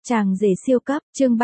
Chàng rể siêu cấp, chương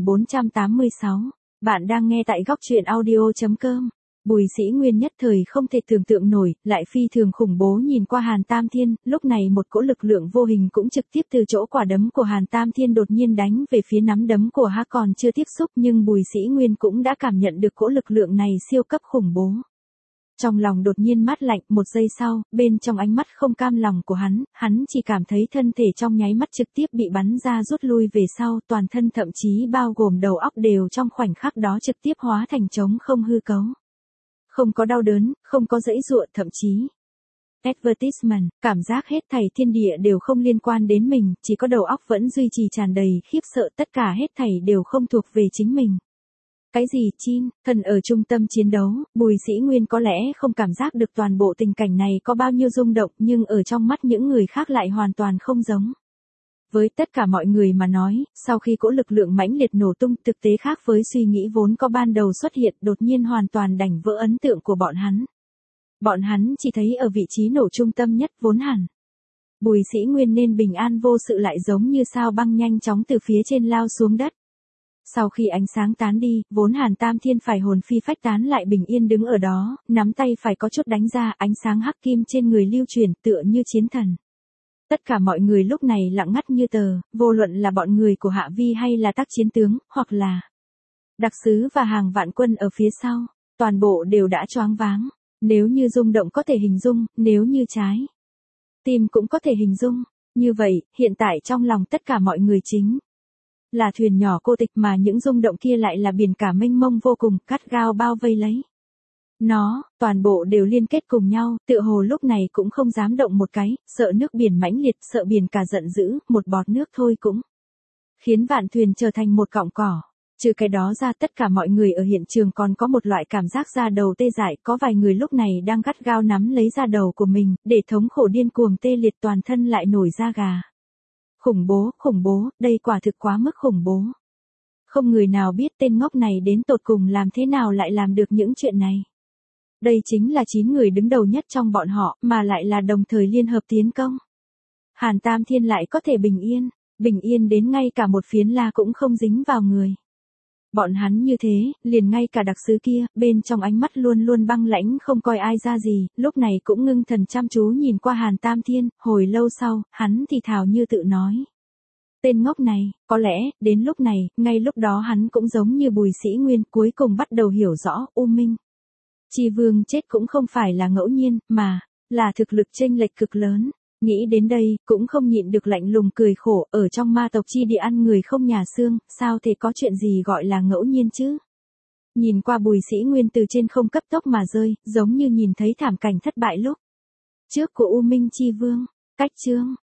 3486. Bạn đang nghe tại góc truyện audio.com. Bùi Sĩ Nguyên nhất thời không thể tưởng tượng nổi, lại phi thường khủng bố nhìn qua Hàn Tam Thiên, lúc này một cỗ lực lượng vô hình cũng trực tiếp từ chỗ quả đấm của Hàn Tam Thiên đột nhiên đánh về phía nắm đấm của hắn, còn chưa tiếp xúc nhưng Bùi Sĩ Nguyên cũng đã cảm nhận được cỗ lực lượng này siêu cấp khủng bố. Trong lòng đột nhiên mát lạnh, một giây sau, bên trong ánh mắt không cam lòng của hắn chỉ cảm thấy thân thể trong nháy mắt trực tiếp bị bắn ra rút lui về sau, toàn thân thậm chí bao gồm đầu óc đều trong khoảnh khắc đó trực tiếp hóa thành trống không hư cấu. Không có đau đớn, không có giãy giụa, thậm chí advertisement, cảm giác hết thảy thiên địa đều không liên quan đến mình, chỉ có đầu óc vẫn duy trì tràn đầy khiếp sợ, tất cả hết thảy đều không thuộc về chính mình. Cái gì Chin, thần ở trung tâm chiến đấu, Bùi Sĩ Nguyên có lẽ không cảm giác được toàn bộ tình cảnh này có bao nhiêu rung động, nhưng ở trong mắt những người khác lại hoàn toàn không giống. Với tất cả mọi người mà nói, sau khi cỗ lực lượng mãnh liệt nổ tung, thực tế khác với suy nghĩ vốn có ban đầu xuất hiện, đột nhiên hoàn toàn đánh vỡ ấn tượng của bọn hắn. Bọn hắn chỉ thấy ở vị trí nổ trung tâm nhất vốn hẳn Bùi Sĩ Nguyên nên bình an vô sự lại giống như sao băng nhanh chóng từ phía trên lao xuống đất. Sau khi ánh sáng tán đi, vốn Hàn Tam Thiên phải hồn phi phách tán lại bình yên đứng ở đó, nắm tay phải có chút đánh ra, ánh sáng hắc kim trên người lưu chuyển tựa như chiến thần. Tất cả mọi người lúc này lặng ngắt như tờ, vô luận là bọn người của Hạ Vi hay là tác chiến tướng, hoặc là đặc sứ và hàng vạn quân ở phía sau, toàn bộ đều đã choáng váng. Nếu như rung động có thể hình dung, nếu như trái tim cũng có thể hình dung, như vậy, hiện tại trong lòng tất cả mọi người chính là thuyền nhỏ cô tịch, mà những rung động kia lại là biển cả mênh mông vô cùng, cắt gao bao vây lấy nó, toàn bộ đều liên kết cùng nhau, tựa hồ lúc này cũng không dám động một cái, sợ nước biển mãnh liệt, sợ biển cả giận dữ, một bọt nước thôi cũng khiến vạn thuyền trở thành một cọng cỏ. Trừ cái đó ra, tất cả mọi người ở hiện trường còn có một loại cảm giác da đầu tê dại, có vài người lúc này đang gắt gao nắm lấy da đầu của mình, để thống khổ điên cuồng tê liệt, toàn thân lại nổi da gà. Khủng bố, đây quả thực quá mức khủng bố. Không người nào biết tên ngốc này đến tột cùng làm thế nào lại làm được những chuyện này. Đây chính là 9 người đứng đầu nhất trong bọn họ, mà lại là đồng thời liên hợp tiến công. Hàn Tam Thiên lại có thể bình yên đến ngay cả một phiến la cũng không dính vào người. Bọn hắn như thế, liền ngay cả đặc sứ kia, bên trong ánh mắt luôn luôn băng lãnh không coi ai ra gì, lúc này cũng ngưng thần chăm chú nhìn qua Hàn Tam Thiên, hồi lâu sau, hắn thì thào như tự nói. Tên ngốc này, có lẽ, đến lúc này, ngay lúc đó hắn cũng giống như Bùi Sĩ Nguyên, cuối cùng bắt đầu hiểu rõ, U Minh Chi Vương chết cũng không phải là ngẫu nhiên, mà là thực lực chênh lệch cực lớn. Nghĩ đến đây, cũng không nhịn được lạnh lùng cười khổ, ở trong ma tộc chi địa ăn người không nhà xương, sao thể có chuyện gì gọi là ngẫu nhiên chứ? Nhìn qua Bùi Sĩ Nguyên từ trên không cấp tốc mà rơi, giống như nhìn thấy thảm cảnh thất bại lúc trước của U Minh Chi Vương. Cách chương